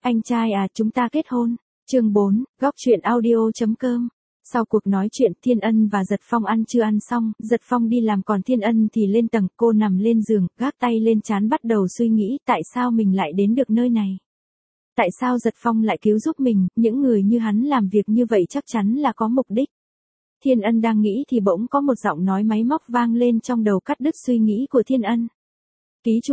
Anh trai à, chúng ta kết hôn. Chương 4, góc truyện audio.com. Sau cuộc nói chuyện, Thiên Ân và Giật Phong ăn chưa ăn xong, Giật Phong đi làm còn Thiên Ân thì lên tầng, cô nằm lên giường, gác tay lên trán bắt đầu suy nghĩ tại sao mình lại đến được nơi này. Tại sao Giật Phong lại cứu giúp mình, những người như hắn làm việc như vậy chắc chắn là có mục đích. Thiên Ân đang nghĩ thì bỗng có một giọng nói máy móc vang lên trong đầu cắt đứt suy nghĩ của Thiên Ân. Ký chủ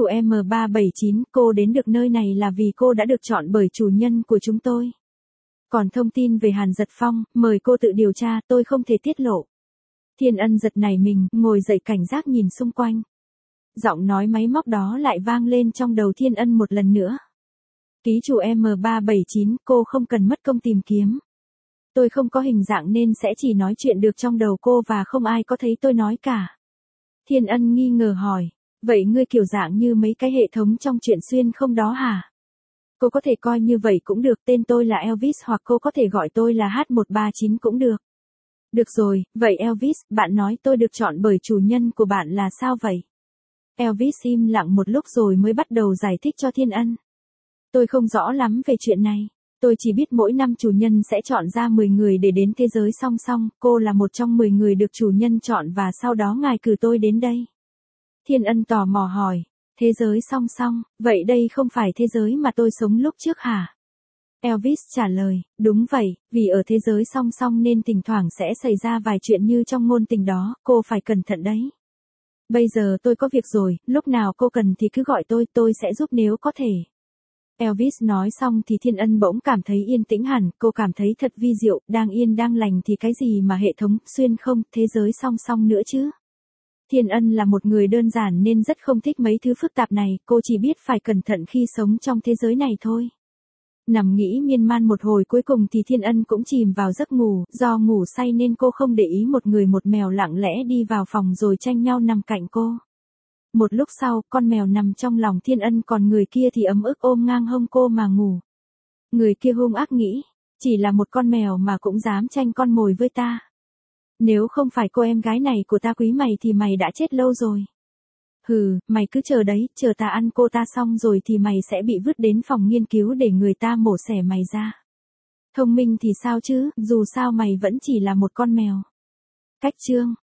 M379, cô đến được nơi này là vì cô đã được chọn bởi chủ nhân của chúng tôi. Còn thông tin về Hàn Giật Phong, mời cô tự điều tra, tôi không thể tiết lộ. Thiên Ân giật nảy mình, ngồi dậy cảnh giác nhìn xung quanh. Giọng nói máy móc đó lại vang lên trong đầu Thiên Ân một lần nữa. Ký chủ M379, cô không cần mất công tìm kiếm. Tôi không có hình dạng nên sẽ chỉ nói chuyện được trong đầu cô và không ai có thấy tôi nói cả. Thiên Ân nghi ngờ hỏi, vậy ngươi kiểu dạng như mấy cái hệ thống trong truyện xuyên không đó hả? Cô có thể coi như vậy cũng được, tên tôi là Elvis hoặc cô có thể gọi tôi là H139 cũng được. Được rồi, vậy Elvis, bạn nói tôi được chọn bởi chủ nhân của bạn là sao vậy? Elvis im lặng một lúc rồi mới bắt đầu giải thích cho Thiên Ân. Tôi không rõ lắm về chuyện này. Tôi chỉ biết mỗi năm chủ nhân sẽ chọn ra 10 người để đến thế giới song song, cô là một trong 10 người được chủ nhân chọn và sau đó ngài cử tôi đến đây. Thiên Ân tò mò hỏi, thế giới song song, vậy đây không phải thế giới mà tôi sống lúc trước hả? Elvis trả lời, đúng vậy, vì ở thế giới song song nên thỉnh thoảng sẽ xảy ra vài chuyện như trong ngôn tình đó, cô phải cẩn thận đấy. Bây giờ tôi có việc rồi, lúc nào cô cần thì cứ gọi tôi sẽ giúp nếu có thể. Elvis nói xong thì Thiên Ân bỗng cảm thấy yên tĩnh hẳn, cô cảm thấy thật vi diệu, đang yên đang lành thì cái gì mà hệ thống, xuyên không, thế giới song song nữa chứ. Thiên Ân là một người đơn giản nên rất không thích mấy thứ phức tạp này, cô chỉ biết phải cẩn thận khi sống trong thế giới này thôi. Nằm nghĩ miên man một hồi cuối cùng thì Thiên Ân cũng chìm vào giấc ngủ, do ngủ say nên cô không để ý một người một mèo lặng lẽ đi vào phòng rồi tranh nhau nằm cạnh cô. Một lúc sau, con mèo nằm trong lòng Thiên Ân còn người kia thì ấm ức ôm ngang hông cô mà ngủ. Người kia hung ác nghĩ, chỉ là một con mèo mà cũng dám tranh con mồi với ta. Nếu không phải cô em gái này của ta quý mày thì mày đã chết lâu rồi. Hừ, mày cứ chờ đấy, chờ ta ăn cô ta xong rồi thì mày sẽ bị vứt đến phòng nghiên cứu để người ta mổ xẻ mày ra. Thông minh thì sao chứ, dù sao mày vẫn chỉ là một con mèo. Cách chương